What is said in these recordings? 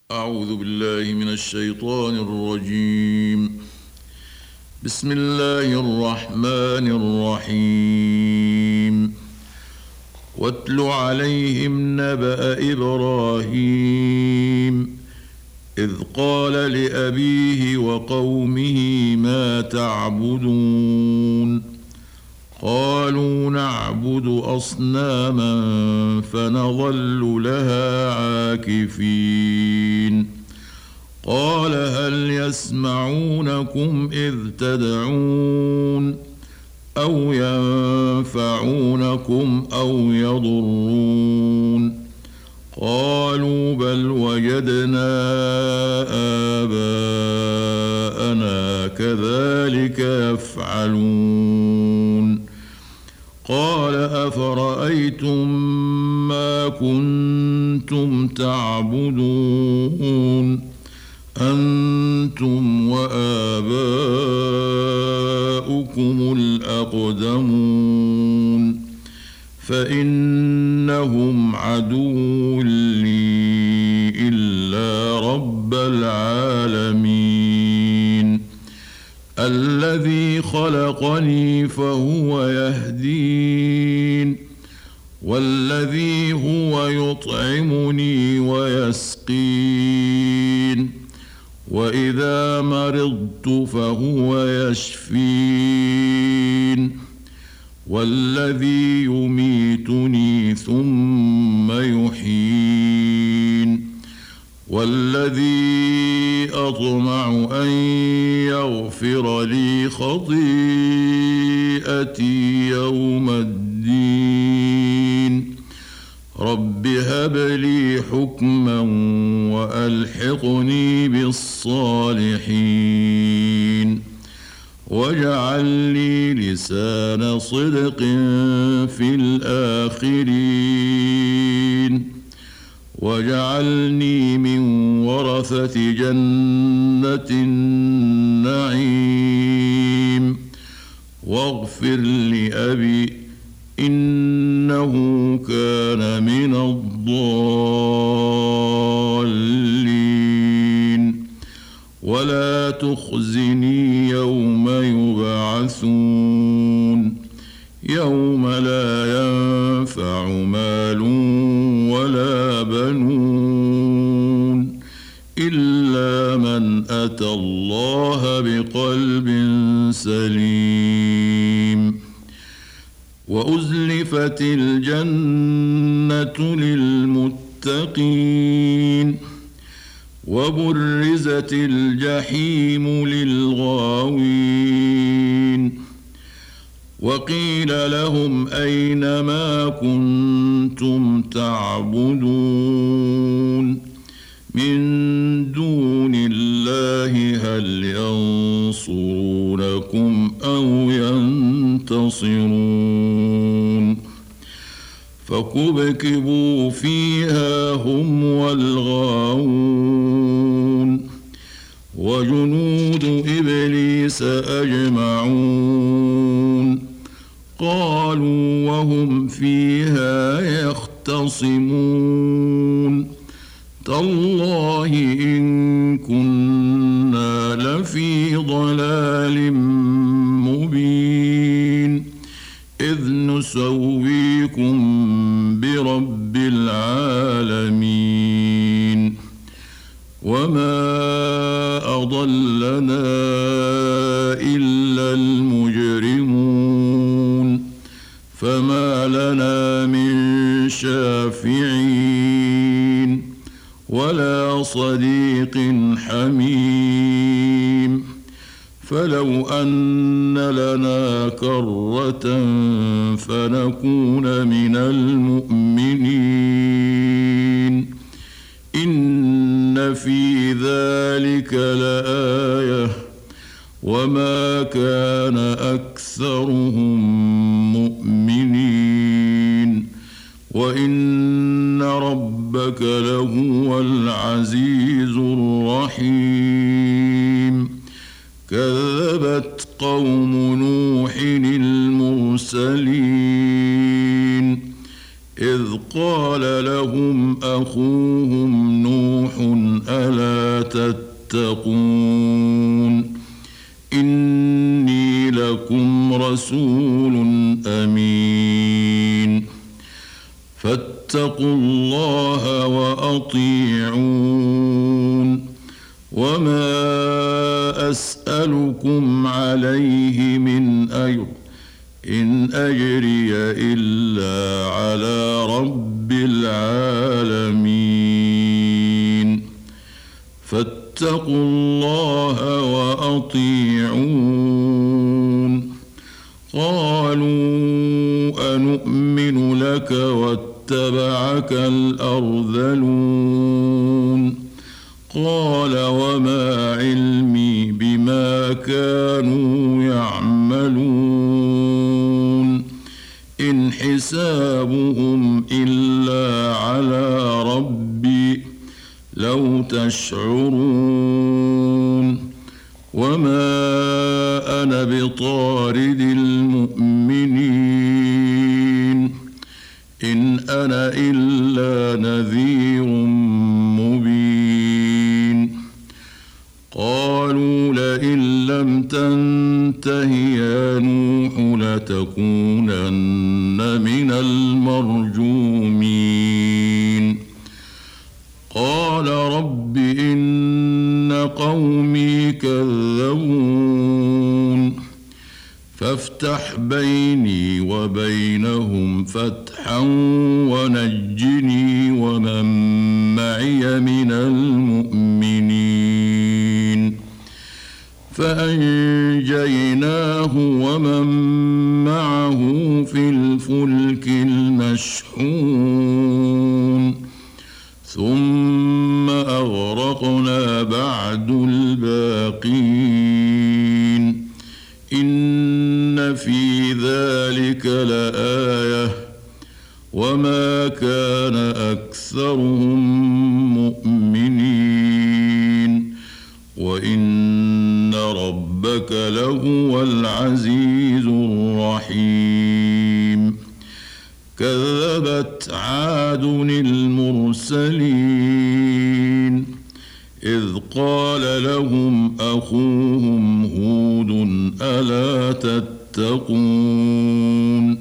أعوذ بالله من الشيطان الرجيم. بسم الله الرحمن الرحيم. واتل عليهم نبأ إبراهيم إذ قال لأبيه وقومه ما تعبدون قالوا نعبد أصناما فنظل لها عاكفين قال هل يسمعونكم إذ تدعون أو ينفعونكم أو يضرون قالوا بل وجدنا آباءنا كذلك يفعلون قال أفرأيتم ما كنتم تعبدون أنتم وآباؤكم الأقدمون فإنهم عدو لي إلا رب العالمين الذي خلقني فهو يهدين والذي هو يطعمني ويسقين وإذا مرضت فهو يشفين والذي يميتني ثم يحيين والذي أطمع أن يغفر لي خطيئتي يوم الدين رب هب لي حكما وألحقني بالصالحين واجعل لي لسان صدق في الآخرين واجعلني من ورثة جنة النعيم واغفر لأبي إنه كان من الضالين ولا تخزني يوم يبعثون يوم لا ينفع مال ولا بنون إلا من أتى الله بقلب سليم وأزلفت الجنة للمتقين وبرزت الجحيم للغاوين وقيل لهم أين ما كنتم تعبدون من دون الله هل ينصرونكم أو ينتصرون فكبكبوا فيها هم والغاوون وجنود إبليس أجمعون قالوا وهم فيها يختصمون تالله إن كنا لفي ضلال مبين إذ نسويكم برب العالمين وما أضلنا إلا المجرمون فما لنا من شافعين ولا صديق حميم فلو أن لنا كرة فنكون من المؤمنين إن في ذلك لآية وما كان أكثرهم مؤمنين وإن ربك لهو العزيز الرحيم كذبت قوم نوح المرسلين إذ قال لهم أخوهم نوح ألا تتقون إني لكم رسول أمين فاتقوا الله وأطيعون وما أسألكم عليه من أجر إن أجري إلا على رب العالمين فاتقوا الله وأطيعون قالوا أنؤمن لك واتبعك الأرذلون قال وما علمي بما كانوا يعملون إن حسابهم إلا على ربي لو تشعرون وما أنا بطارد المؤمنين إن أنا إلا نذير مبين قالوا لئن لم تنته يا نوح لتكونن من المرجومين قال رب إن قومي كذبون فافتح بيني وبينهم فتحا ونجني ومن معي من المؤمنين فأنجيناه ومن معه في الفلك المشحون ثم أغرقنا بعد الباقين إن في ذلك لآية وما كان أكثرهم مؤمنين وإن ربك لهو العزيز الرحيم كذبت عاد المرسلين إذ قال لهم أخوهم هود ألا تتقون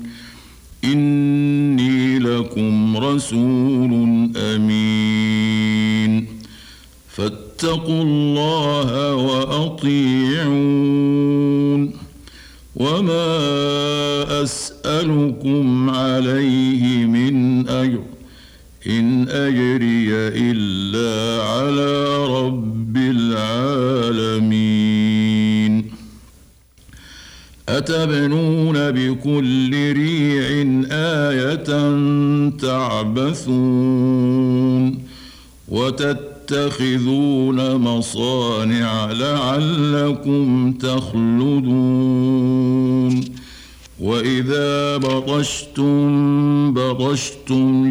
إني لكم رسول أمين فاتقوا الله وأطيعون وما أسألكم عليه من أجر إن أجري إلا على رب العالمين أتبنون بكل ريع آية تعبثون وتتخذون مصانع لعلكم تخلدون وإذا بطشتم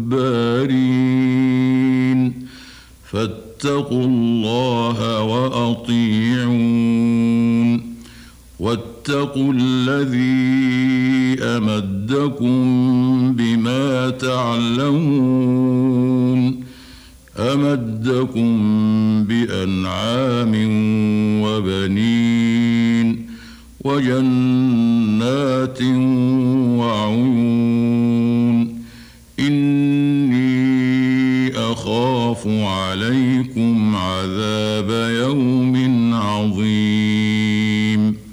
جبارين فاتقوا الله وأطيعون واتقوا الذي أمدكم بما تعلمون أمدكم بأنعام وبنين وجنات وعيون إني أخاف عليكم عذاب يوم عظيم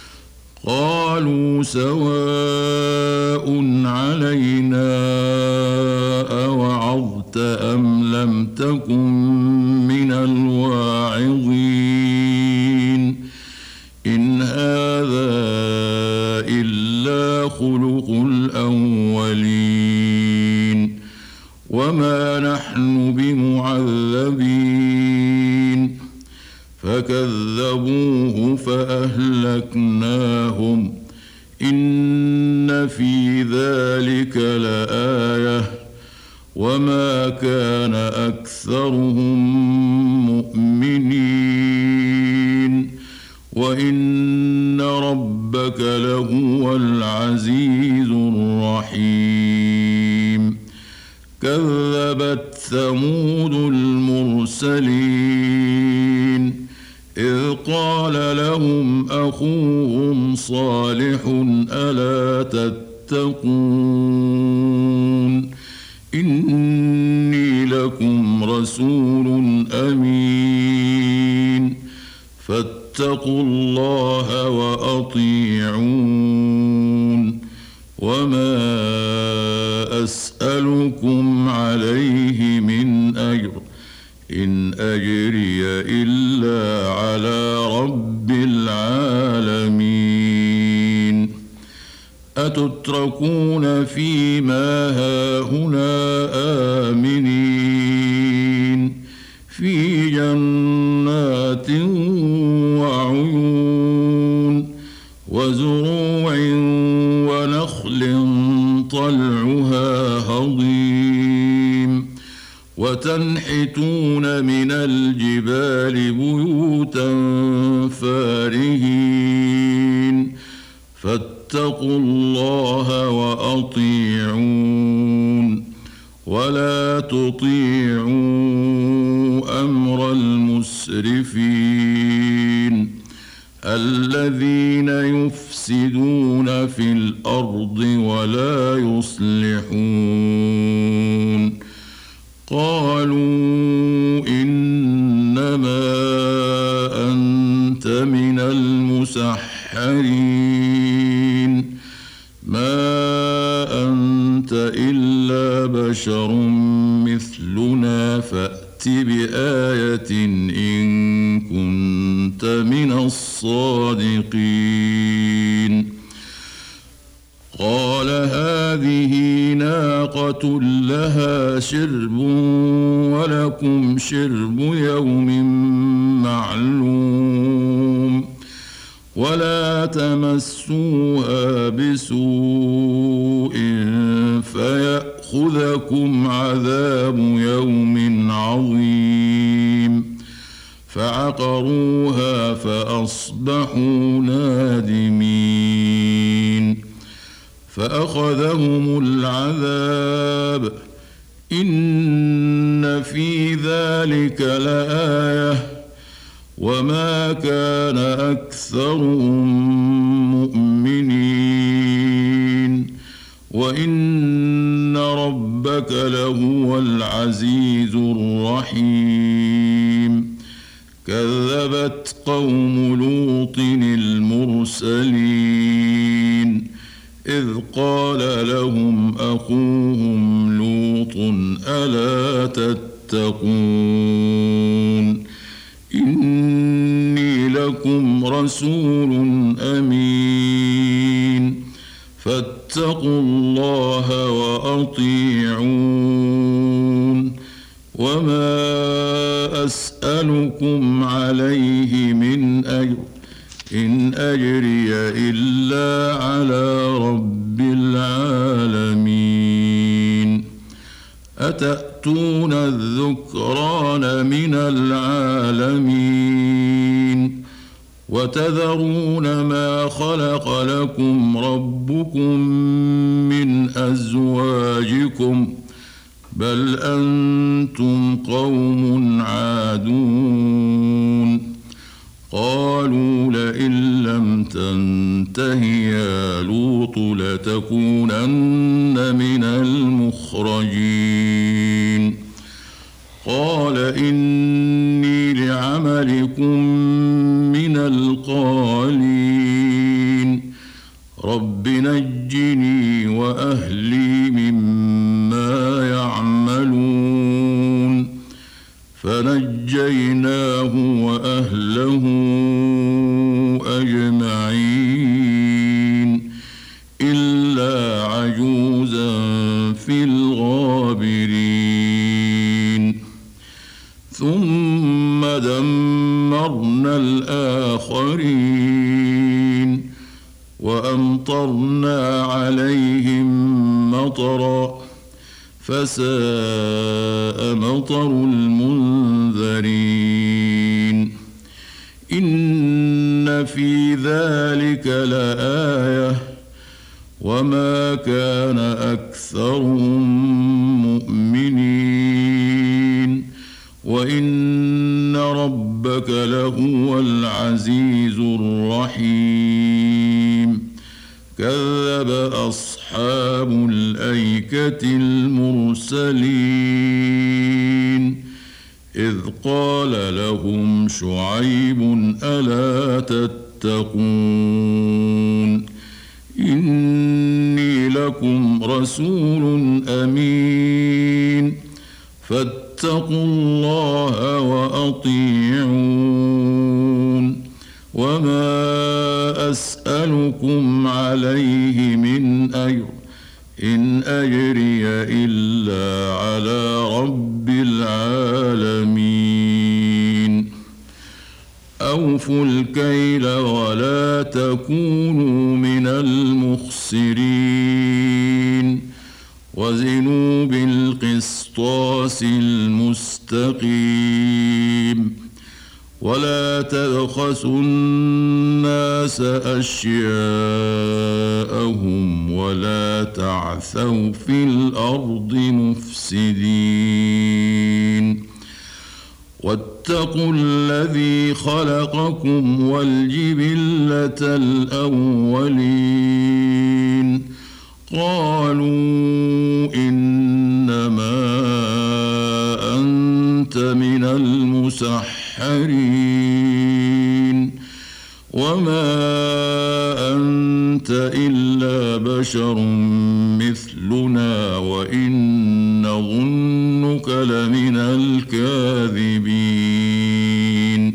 قالوا سواء علينا أوعظت أم لم تكن من الواعظين إن هذا إلا خلق الأولين وما نحن بمعذبين فكذبوه فأهلكناهم إن في ذلك لآية وما كان أكثرهم مؤمنين وإن ربك لهو العزيز الرحيم كذبت ثمود المرسلين إذ قال لهم أخوهم صالح ألا تتقون إني لكم رسول أمين فاتقوا الله وأطيعون وما أسألكم عليه من أجر إن أجري إلا على رب العالمين أتتركون فيما هاهنا آمنين في جنات وعيون وزروع ونخل طلعها هضيم وتنحتون من الجبال بيوتا فارهين فاتقوا الله وأطيعون ولا تطيعوا أمر المسرفين الذين يفسدون في الأرض ولا يصلحون قالوا إنما أنت من المسحرين ما أنت إلا بشر مثلنا فأت بآية إن كنت من الصادقين قال هذه ناقة لها شرب ولكم شرب يوم معلوم ولا تمسوها بسوء فيأخذكم عذاب يوم عظيم فعقروها فأصبحوا نادمين فأخذهم العذاب إن في ذلك لآية وما كان أكثرهم مؤمنين وإن ربك لهو العزيز الرحيم كذبت قوم لوط المرسلين إذ قال لهم أخوهم لوط ألا تتقون إني لكم رسول أمين فاتقوا الله وأطيعون وما أسألكم عليه من أجر إن أجري إلا على رب العالمين أتأتون الذكران من العالمين وتذرون ما خلق لكم ربكم من أزواجكم بل أنتم قوم عادون قالوا لئن لم تنته يا لوط لتكونن من المخرجين قال إني لعملكم من القالين رب نجني وأهلي مما يعملون فنجيناه وأهله أجمعين إلا عجوزا في الغابرين ثم دمرنا الآخرين وأمطرنا عليهم مطرا فساء مطر المنذرين إن في ذلك لآية وما كان أكثرهم مؤمنين وإن ربك لهو العزيز الرحيم كذب أصحاب الأيكة المرسلين إذ قال لهم شعيب ألا تتقون إني لكم رسول أمين فاتقوا الله وأطيعون وما أسألكم عليه من أجر إن أجري إلا على رب العالمين أوفوا الكيل ولا تكونوا من المخسرين وزنوا بالقسطاس المستقيم ولا تبخسوا الناس أشياءهم ولا تعثوا في الأرض مفسدين واتقوا الذي خلقكم والجبلة الأولين قالوا إنما أنت من المسحرين وما أنت إلا بشر مثلنا وإن نظنك لمن الكاذبين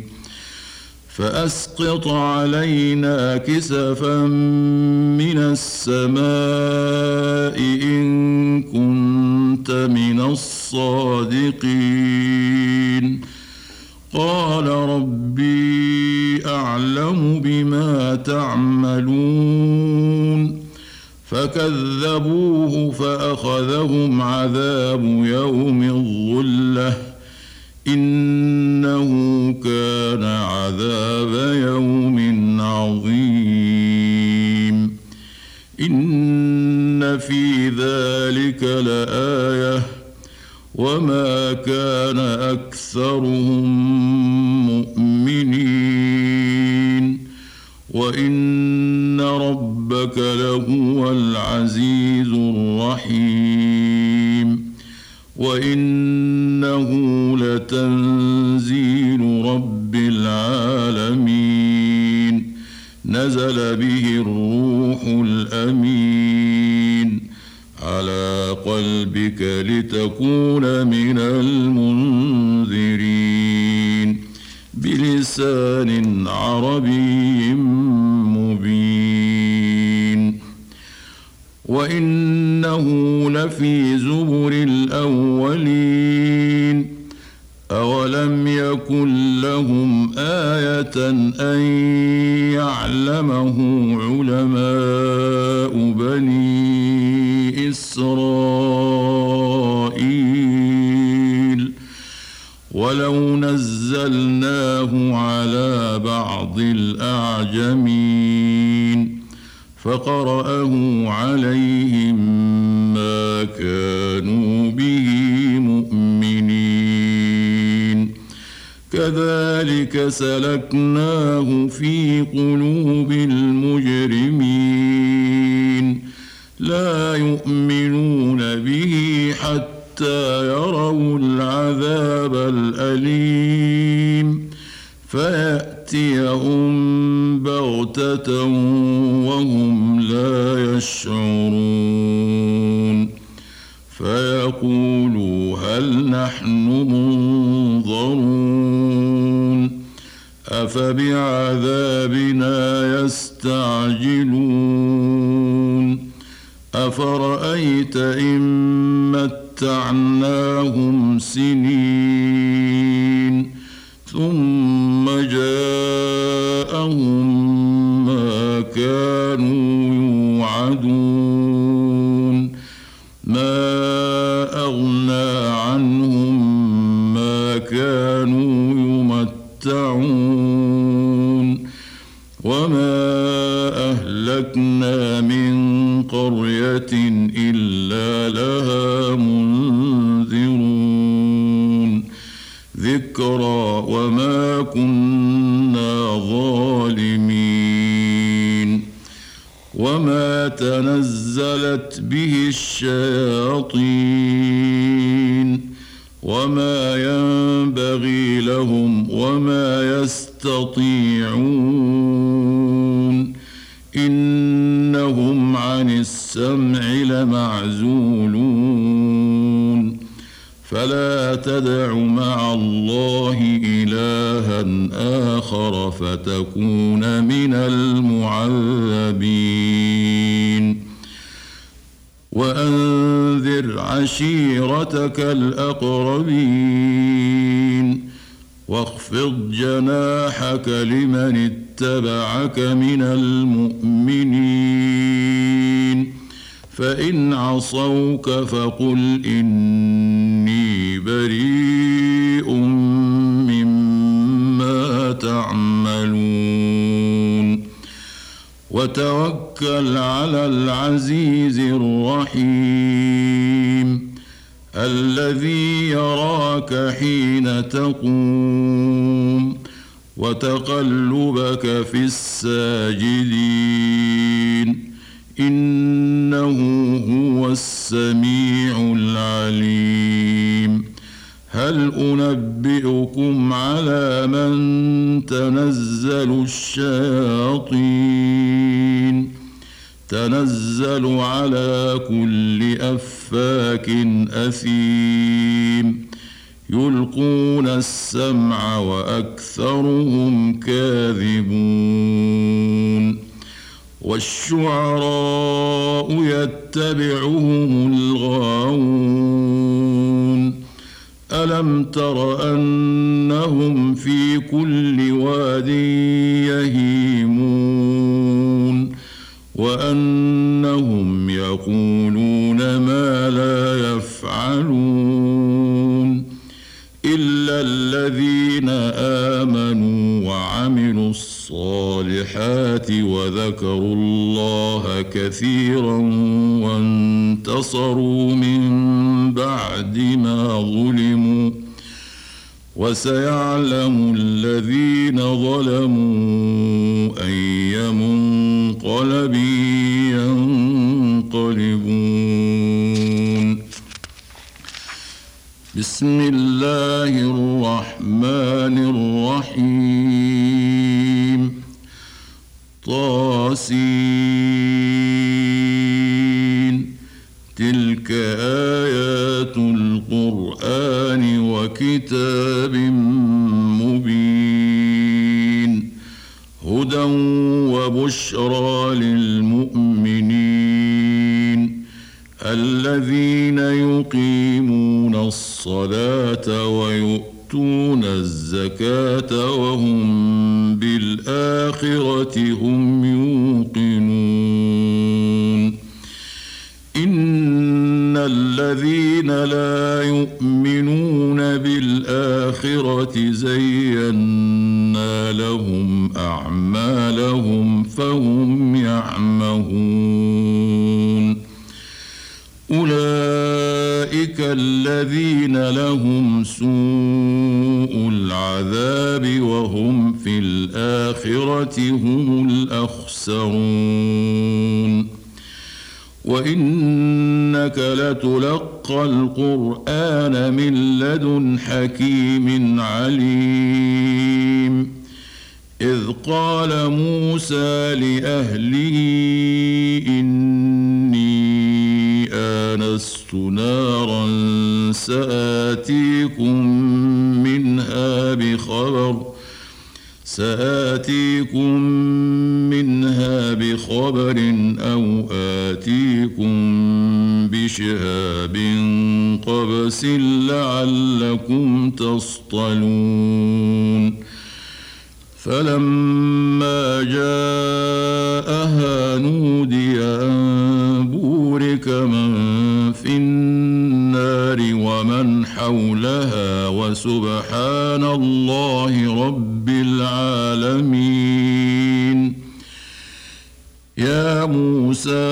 فأسقط علينا كسفا من السماء إن كنت من الصادقين قال ربي أعلم بما تعملون فكذبوه فأخذهم عذاب يوم الظلة إنه كان عذاب يوم عظيم إن في ذلك لآية وما كان أكثرهم مؤمنين وإن ربك لهو العزيز الرحيم وإنه لتنزيل رب العالمين نزل به الروح الأمين على قلبك لتكون من المنذرين بلسان عربي مبين وإنه لفي زبر الأولين أولم يكن لهم آية أن يعلمه علماء بني إسرائيل ولو نزلناه على بعض الأعجمين فقرأه عليهم ما كانوا به مؤمنين كذلك سلكناه في قلوب المجرمين لا يؤمنون به حتى يروا العذاب الأليم فيأتيهم بغتة وهم لا يشعرون فيقولوا هل نحن منظرون أفبعذابنا يستعجلون أفرأيت إن متعناهم سنين ثم جاءهم ما كانوا يوعدون ما أغنى عنهم ما كانوا يمتعون وما أهلكنا من قرية إلا لها منذرون ذكرى وما كنا ظالمين وما تنزلت به الشياطين وما ينبغي لهم وما يستطيعون إنهم عن السمع لمعزولون فلا تدع مع الله إلها آخر فتكون من المعذبين وأنذر عشيرتك الأقربين واخفض جناحك لمن اتبعك من المؤمنين فإن عصوك فقل إني بريء مما تعملون وتوكل على العزيز الرحيم الذي يراك حين تقوم وتقلبك في الساجدين إنه هو السميع العليم هل أنبئكم على من تنزل الشياطين تنزل على كل أفاك أثيم يلقون السمع وأكثرهم كاذبون والشعراء يتبعهم الغاوون ألم تر أنهم في كل واد يهيمون وأنهم يقولون ما لا يفعلون إلا الذين آمنوا وعملوا الصالحات وذكروا الله كثيرا وانتصروا من بعد ما ظلموا وسيعلم الذين ظلموا أي منقلب ينقلبون بسم الله الرحمن الرحيم طاسين تلك آيات القرآن وكتاب مبين هدى وبشرى للمؤمنين الذين يقيمون الصلاة ويؤتون الزكاة وهم بالآخرة هم يوقنون إن الذين لا يؤمنون بالآخرة زينا لهم أعمالهم فهم يعمهون أولئك الذين لهم سوء العذاب وهم في الآخرة هم الأخسرون وإنك لتلقى القرآن من لدن حكيم عليم إذ قال موسى لأهله إني آنست نارا سآتيكم منها بخبر أو آتيكم بشهاب قبس لعلكم تصطلون فلما جاءها نودي أن بورك من في النار ومن حولها وسبحان الله رب العالمين يا موسى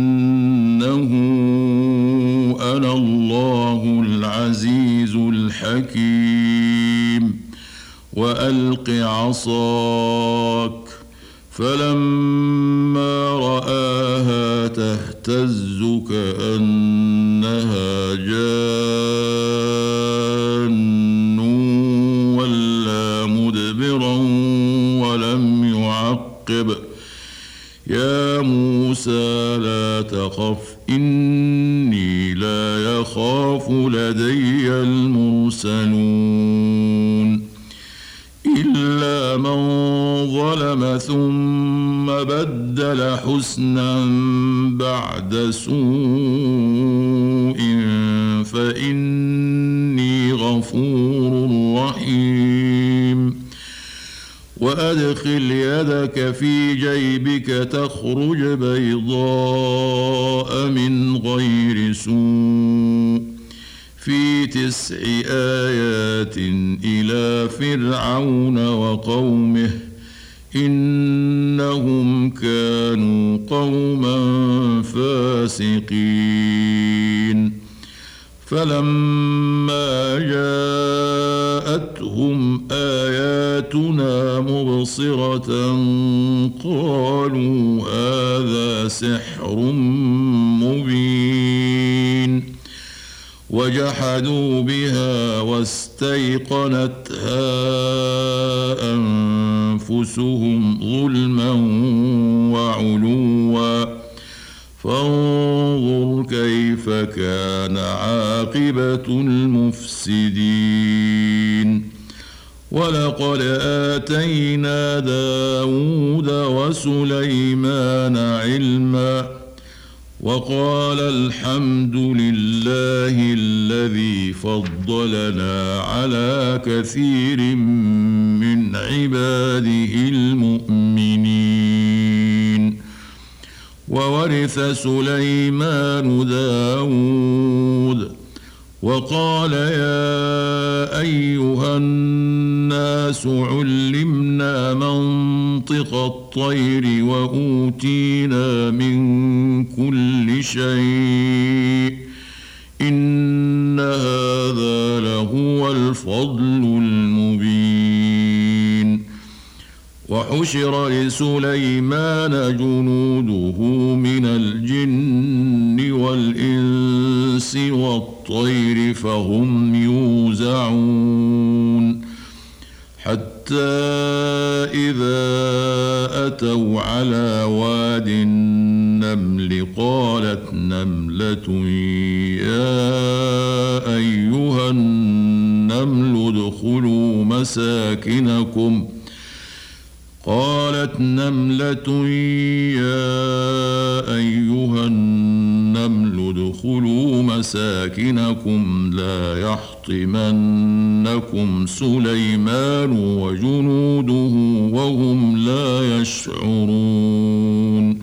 إنه أنا الله العزيز الحكيم حكيم وألق عصاك فلما رآها تهتز كأنها جان ولا مدبرا ولم يعقب يا موسى لا تخف إني لا يخاف لدي المرسلون إلا من ظلم ثم بدل حسنا بعد سوء فإني غفور رحيم وأدخل يدك في جيبك تخرج بيضاء من غير سوء في 9 آيات إلى فرعون وقومه إنهم كانوا قوما فاسقين فلما جاءتهم آياتنا مبصرة قالوا هذا سحر مبين وجحدوا بها واستيقنتها أنفسهم ظلما وعلوا فانظر كيف كان عاقبة المفسدين ولقد آتينا داود وسليمان علما وقال الحمد لله الذي فضلنا على كثير من عباده المؤمنين وورث سليمان داود وقال يا أيها الناس علمنا منطق الطير وأوتينا من كل شيء إن هذا لهو الفضل المبين وحشر لسليمان جنوده من الجن والإنس والطير فهم يوزعون حتى إذا أتوا على واد النمل قالت نملة يا أيها النمل ادخلوا مساكنكم قالت نملة يا أيها النمل ادخلوا مساكنكم لا يحطمنكم سليمان وجنوده وهم لا يشعرون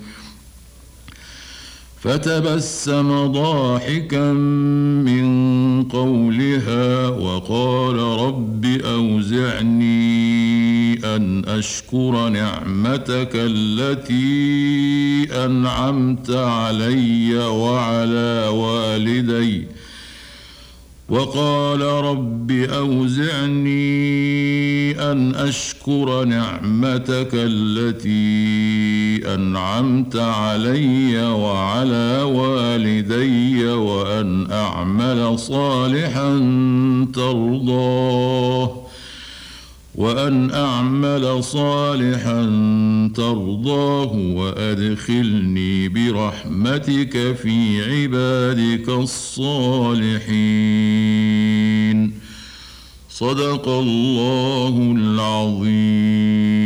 فتبسم ضاحكا من قولها وقال رب أوزعني أن أشكر نعمتك التي أنعمت علي وعلى والدي وقال رب أوزعني أن أشكر نعمتك التي أنعمت علي وعلى والدي وأن أعمل صالحا ترضاه وأدخلني برحمتك في عبادك الصالحين صدق الله العظيم.